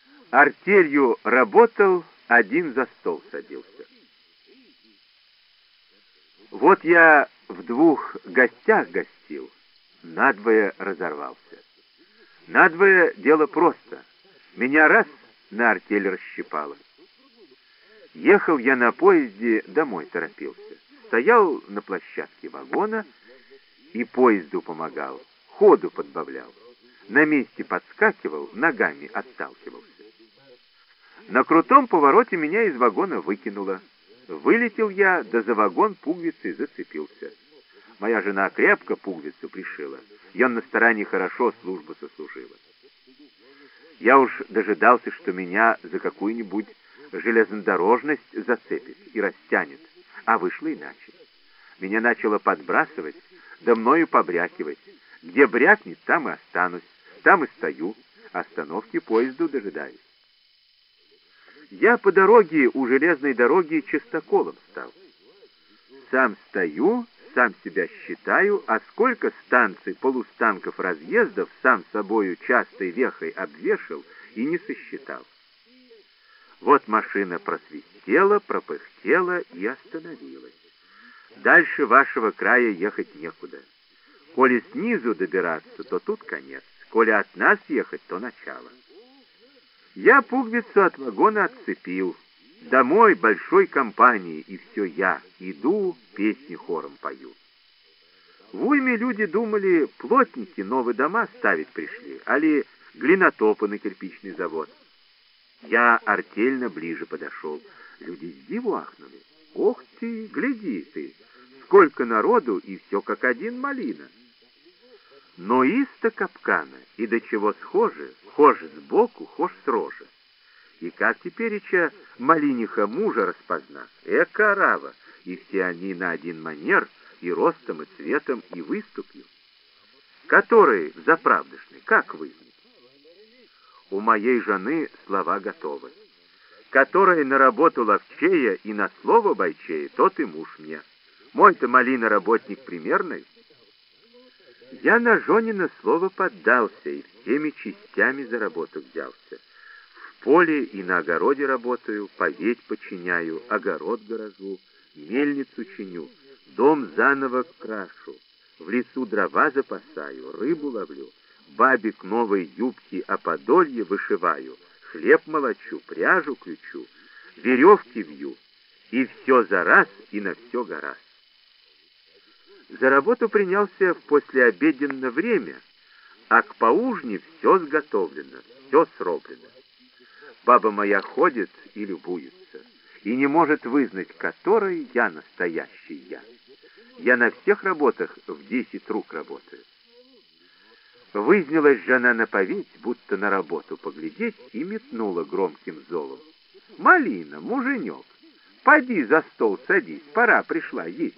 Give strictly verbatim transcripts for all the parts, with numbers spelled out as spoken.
Артелью работал, один за стол садился. Вот я в двух гостях гостил, надвое разорвался. Надвое дело просто. Меня раз на артель расщипало. Ехал я на поезде, домой торопился. Стоял на площадке вагона и поезду помогал, ходу подбавлял. На месте подскакивал, ногами отталкивался. На крутом повороте меня из вагона выкинуло. Вылетел я, да за вагон пуговицей зацепился. Моя жена крепко пуговицу пришила. Я на стороне хорошо службу сослужила. Я уж дожидался, что меня за какую-нибудь железнодорожность зацепит и растянет, а вышло иначе. Меня начало подбрасывать, да мною побрякивать. Где брякнет, там и останусь, там и стою, остановки поезду дожидаюсь. Я по дороге у железной дороги частоколом стал. Сам стою, сам себя считаю, а сколько станций, полустанков, разъездов сам собою частой вехой обвешал и не сосчитал. Вот машина просвистела, пропыхтела и остановилась. Дальше вашего края ехать некуда. Коли снизу добираться, то тут конец. Коли от нас ехать, то начало. Я пуговицу от вагона отцепил. Домой большой компанией, и все я. Иду, песни хором пою. В уйме люди думали, плотники новые дома ставить пришли, али глинотопы на кирпичный завод. Я артельно ближе подошел. Люди с диву ахнули. Ох ты, гляди ты, сколько народу, и все как один малина. Но исто капкана, и до чего схожи, хошь сбоку, хошь с рожи. И как тепереча малиниха мужа распознать? Эка орава, и все они на один манер, и ростом, и цветом, и выступью. Который заправдышный, как вызнать? У моей жены слова готовы. Который на работу ловчея и на слово бойчея, тот и муж мне. Мой-то малина работник примерный. Я на Жонина слово поддался и всеми частями за работу взялся. В поле и на огороде работаю, поветь починяю, огород горожу, мельницу чиню, дом заново крашу, в лесу дрова запасаю, рыбу ловлю, бабик новой юбки о подолье вышиваю, хлеб молочу, пряжу ключу, веревки вью, и все за раз и на все гораздо. За работу принялся в послеобеденное время, а к поужне все сготовлено, все сроблено. Баба моя ходит и любуется, и не может вызнать, который я настоящий я. Я на всех работах в десять рук работаю. Вызнялась жена на поветь, будто на работу поглядеть, и метнула громким золом. «Малина, муженек, поди за стол садись, пора пришла есть».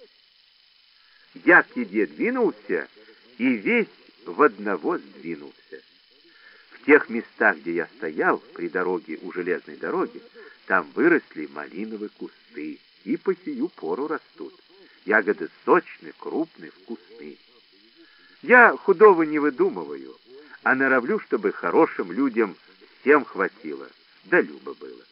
Я к еде двинулся, и весь в одного сдвинулся. В тех местах, где я стоял, при дороге у железной дороги, там выросли малиновые кусты, и по сию пору растут. Ягоды сочные, крупные, вкусные. Я худого не выдумываю, а норовлю, чтобы хорошим людям всем хватило, да любо было.